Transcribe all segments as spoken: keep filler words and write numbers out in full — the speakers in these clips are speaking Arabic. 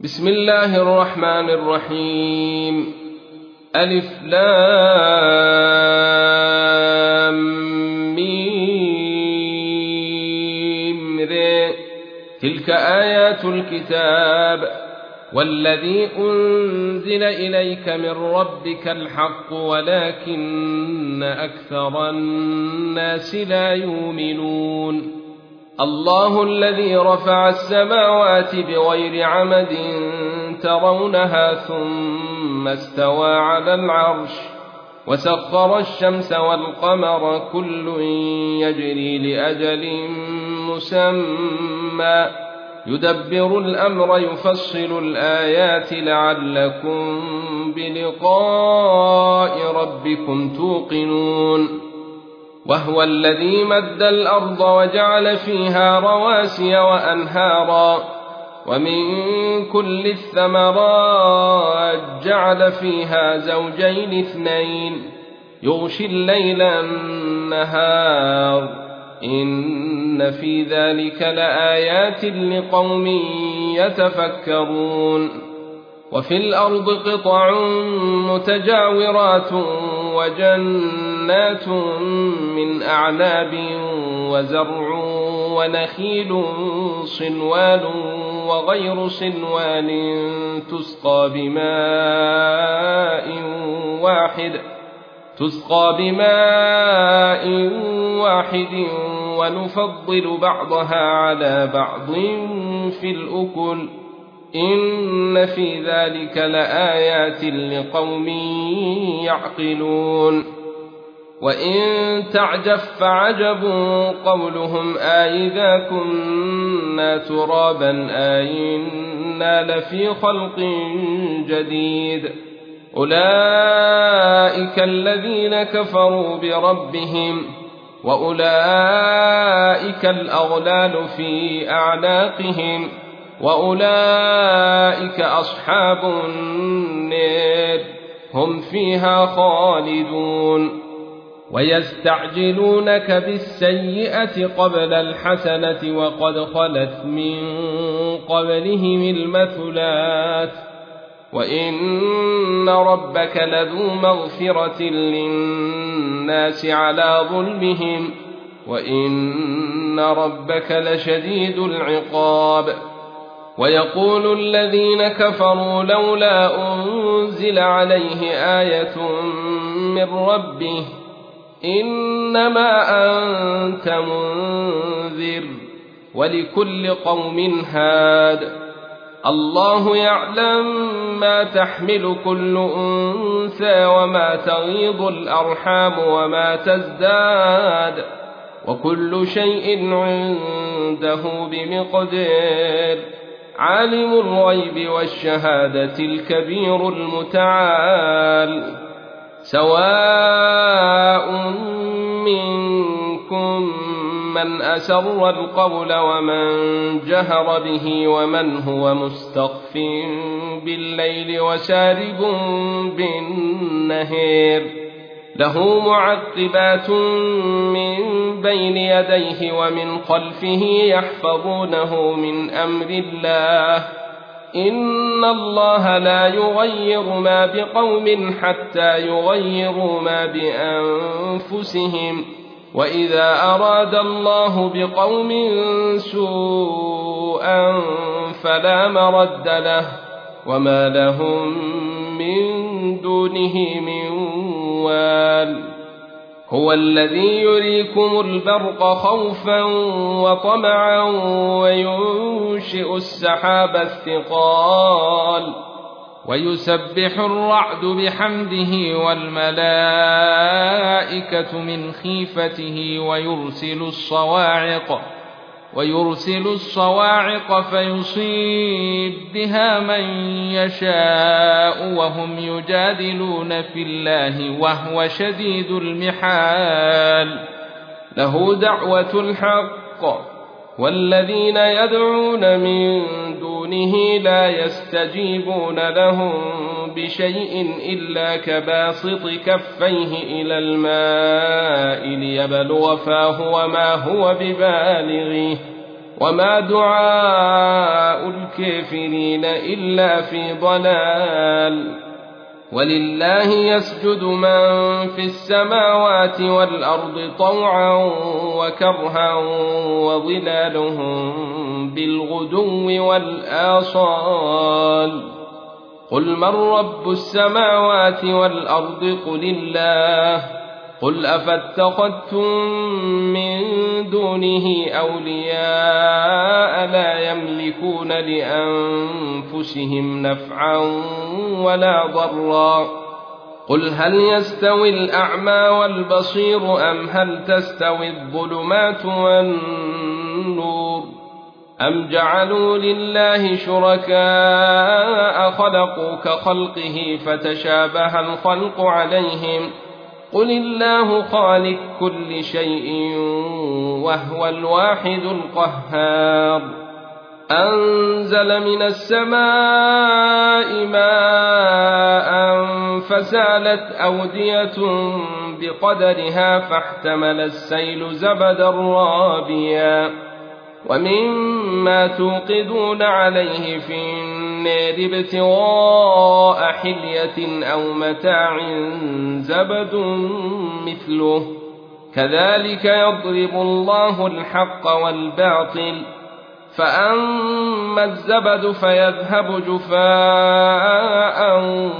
بسم الله الرحمن الرحيم. ألف لام ميم ر. تلك آيات الكتاب والذي أنزل إليك من ربك الحق ولكن أكثر الناس لا يؤمنون. الله الذي رفع السماوات بغير عمد ترونها ثم استوى على العرش وسخر الشمس والقمر كل يجري لأجل مسمى يدبر الأمر يفصل الآيات لعلكم بلقاء ربكم توقنون. وهو الذي مد الأرض وجعل فيها رواسي وأنهارا ومن كل الثمرات جعل فيها زوجين اثنين يغشي الليل النهار إن في ذلك لآيات لقوم يتفكرون. وفي الأرض قطع متجاورات وجنات من أعناب وزرع ونخيل صنوان وغير صنوان تسقى بماء واحد تسقى بماء واحد ونفضل بعضها على بعض في الأكل إن في ذلك لآيات لقوم يعقلون. وإن تعجب فعجب قولهم أإذا كنا ترابا أإنا لفي خلق جديد أولئك الذين كفروا بربهم وأولئك الأغلال في أعناقهم وأولئك أصحاب النار هم فيها خالدون. ويستعجلونك بالسيئة قبل الحسنة وقد خلت من قبلهم المثلات وإن ربك لذو مغفرة للناس على ظلمهم وإن ربك لشديد العقاب. ويقول الذين كفروا لولا أنزل عليه آية من ربه إنما أنت منذر ولكل قوم هاد الله يعلم ما تحمل كل أنثى وما تغيض الأرحام وما تزداد وكل شيء عنده بمقدار. عالم الغيب والشهادة الكبير المتعال. سواء منكم من أسر القول ومن جهر به ومن هو مستخف بالليل وسارب بالنهار له معقبات من بين يديه ومن خلفه يحفظونه من أمر الله إن الله لا يغير ما بقوم حتى يغيروا ما بأنفسهم وإذا أراد الله بقوم سوءا فلا مرد له وما لهم من دونه من وال. هو الذي يريكم البرق خوفا وطمعا وينشئ السحاب الثقال ويسبح الرعد بحمده والملائكة من خيفته ويرسل الصواعق ويرسل الصواعق فيصيب بها من يشاء وهم يجادلون في الله وهو شديد المحال. له دعوة الحق والذين يدعون من دونه لا يستجيبون لهم بشيء إلا كباسط كفيه إلى الماء ليبلغ فاه وما هو ببالغه وما دعاء الكافرين إلا في ضلال. ولله يسجد من في السماوات والأرض طوعا وكرها وظلالهم بالغدو والآصال. قل من رب السماوات والأرض قل الله. قل أفاتخذتم من دونه أولياء لا يملكون لأنفسهم نفعا ولا ضرا. قل هل يستوي الأعمى والبصير أم هل تستوي الظلمات والنور أم جعلوا لله شركاء خلقوا كخلقه فتشابه الخلق عليهم. قل الله خالق كل شيء وهو الواحد القهار. أنزل من السماء ماء فسالت أودية بقدرها فاحتمل السيل زبدا رابيا ومما توقدون عليه في النار ابتغاء حلية أو متاع زبد مثله كذلك يضرب الله الحق والباطل. فأما الزبد فيذهب جفاء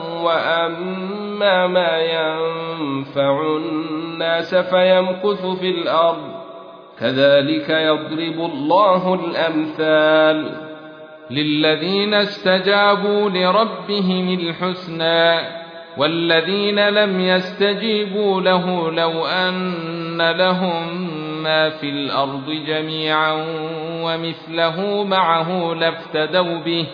وأما ما ينفع الناس فيمكث في الأرض كذلك يضرب الله الأمثال. للذين استجابوا لربهم الحسنى والذين لم يستجيبوا له لو أن لهم ما في الأرض جميعا ومثله معه لافتدوا به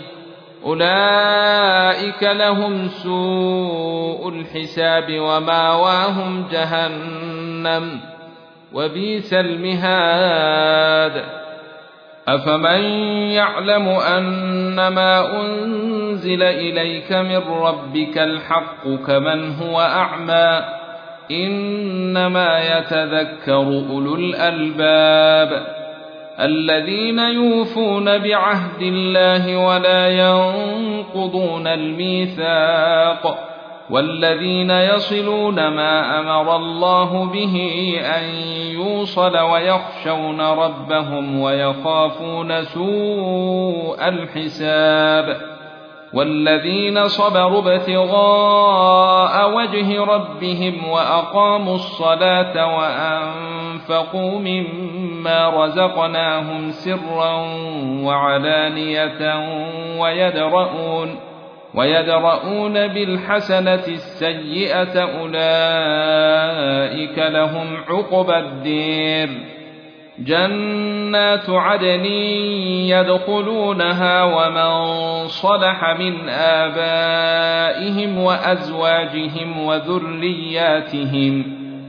أولئك لهم سوء الحساب وماواهم جهنم وبئس المهاد. أفمن يعلم أنما أنزل إليك من ربك الحق كمن هو أعمى إنما يتذكر أولو الألباب الذين يوفون بعهد الله ولا ينقضون الميثاق والذين يصلون ما أمر الله به أن يوصل ويخشون ربهم ويخافون سوء الحساب والذين صبروا ابتغاء وجه ربهم وأقاموا الصلاة وأنفقوا مما رزقناهم سرا وعلانية ويدرؤون ويدرؤون بالحسنة السيئة أولئك لهم عقبى الدير. جنات عدن يدخلونها ومن صلح من آبائهم وأزواجهم وذرياتهم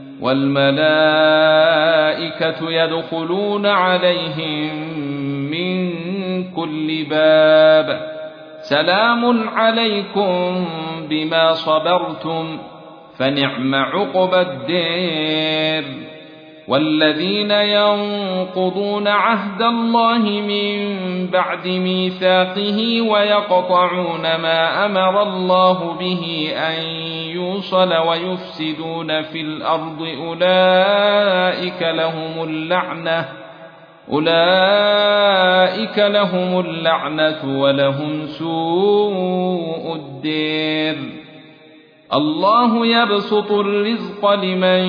والملائكة يدخلون عليهم من كل باب سلام عليكم بما صبرتم فنعم عقبى الدير. والذين ينقضون عهد الله من بعد ميثاقه ويقطعون ما أمر الله به أن يوصل ويفسدون في الأرض أولئك لهم اللعنة أولئك لهم اللعنة ولهم سوء الدير. الله يبسط الرزق لمن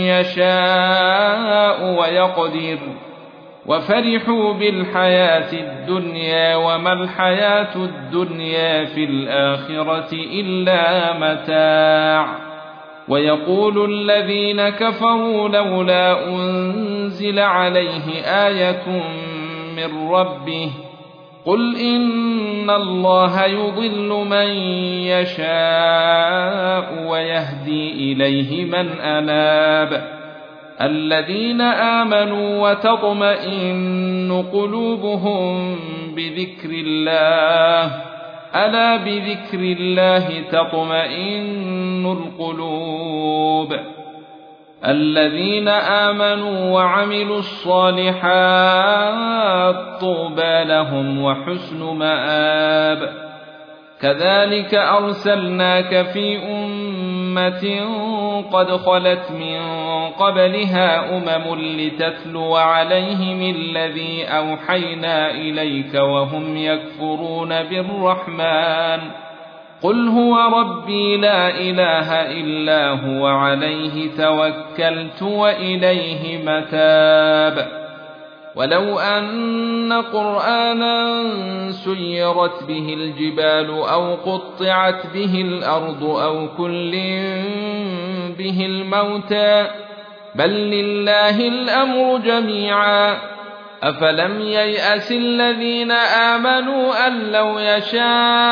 يشاء ويقدر وفرحوا بالحياة الدنيا وما الحياة الدنيا في الآخرة إلا متاع. ويقول الذين كفروا لولا أنزل عليه آية من ربه قل إن الله يضل من يشاء ويهدي إليه من أناب. الذين آمنوا وتطمئن قلوبهم بذكر الله ألا بذكر الله تطمئن القلوب. الذين آمنوا وعملوا الصالحات طوبى لهم وحسن مآب. كذلك أرسلناك في أمة قد خلت من قبلها أمم لتتلو عليهم الذي أوحينا إليك وهم يكفرون بالرحمن قل هو ربي لا إله إلا هو عليه توكلت وإليه متاب. ولو أن قرآنا سيرت به الجبال أو قطعت به الأرض أو كلم به الموتى بل لله الأمر جميعا أفلم ييأس الذين آمنوا أن لو يشاء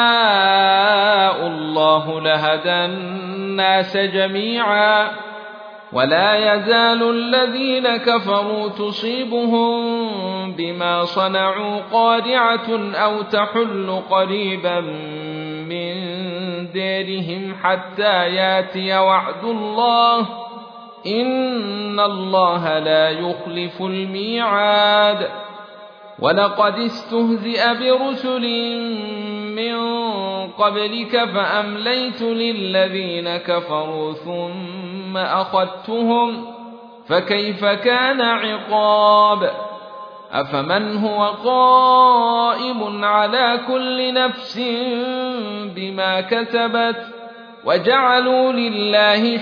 الله لهدى الناس جميعا ولا يزال الذين كفروا تصيبهم بما صنعوا قارعة أو تحل قريبا من ديرهم حتى ياتي وعد الله إن الله لا يخلف الميعاد. ولقد استهزئ برسل من قبلك فأمليت للذين كفروا ثم أخذتهم فكيف كان عقاب. أفمن هو قائم على كل نفس بما كسبت وجعلوا لله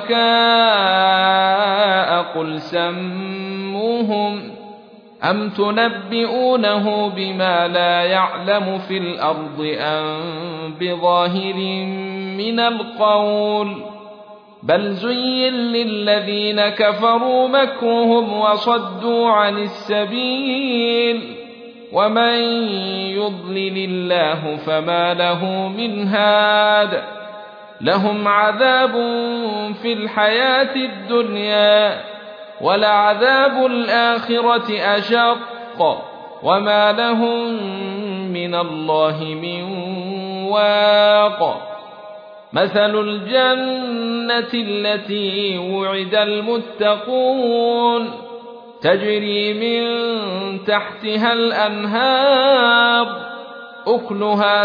شركاء قل سموهم أم تنبئونه بما لا يعلم في الأرض أم بظاهر من القول بل زين للذين كفروا مكرهم وصدوا عن السبيل ومن يضلل الله فما له من هاد لهم عذاب في الحياة الدنيا ولعذاب الآخرة أشق وما لهم من الله من واق. مثل الجنة التي وعد المتقون تجري من تحتها الأنهار أكلها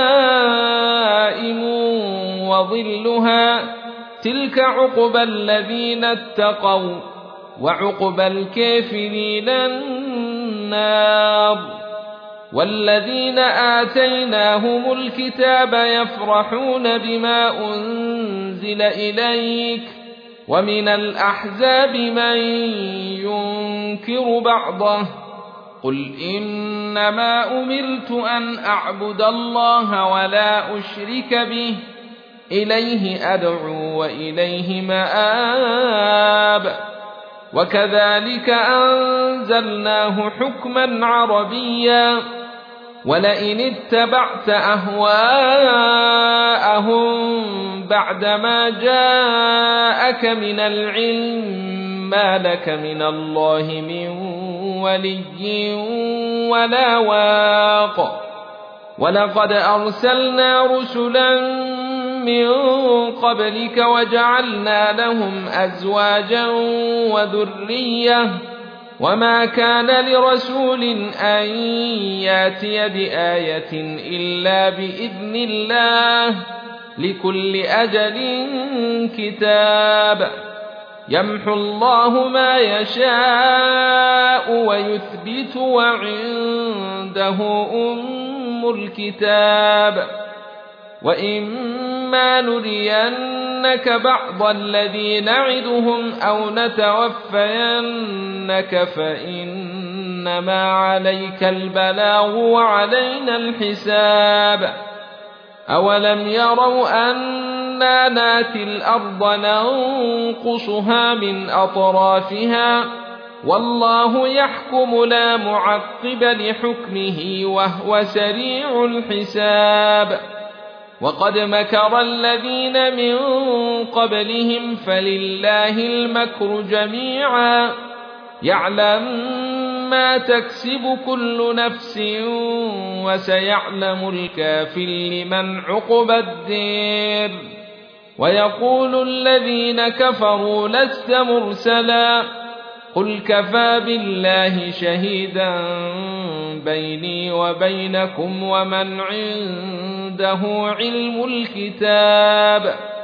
دائم وظلها تلك عقبى الذين اتقوا وعقبى الكافرين النار. والذين آتيناهم الكتاب يفرحون بما أنزل إليك ومن الأحزاب من ينكر بعضه قل إنما أمرت أن أعبد الله ولا أشرك به إليه أدعو وإليه مآب. وكذلك أنزلناه حكما عربيا ولئن اتبعت أهواءهم بعدما جاءك من العلم ما لك من الله من ولي ولا واق. ولقد أرسلنا رسلا من قبلك وجعلنا لهم أزواجا وذرية وما كان لرسول أن ياتي بآية إلا بإذن الله لكل أجل كتاب يمحو الله ما يشاء ويثبت وعنده أم الكتاب. وإما نرينك بعض الذي نعدهم أو نتوفينك فإنما عليك البلاغ وعلينا الحساب. أولم يروا أنا ناتي الأرض ننقصها من أطرافها والله يحكم لا معقب لحكمه وهو سريع الحساب. وقد مكر الذين من قبلهم فلله المكر جميعا يعلم ما تكسب كل نفس وسيعلم الكافر لمن عقبى الدير. ويقول الذين كفروا لست مرسلا قل كفى بالله شهيدا بيني وبينكم ومن عنده علم الكتاب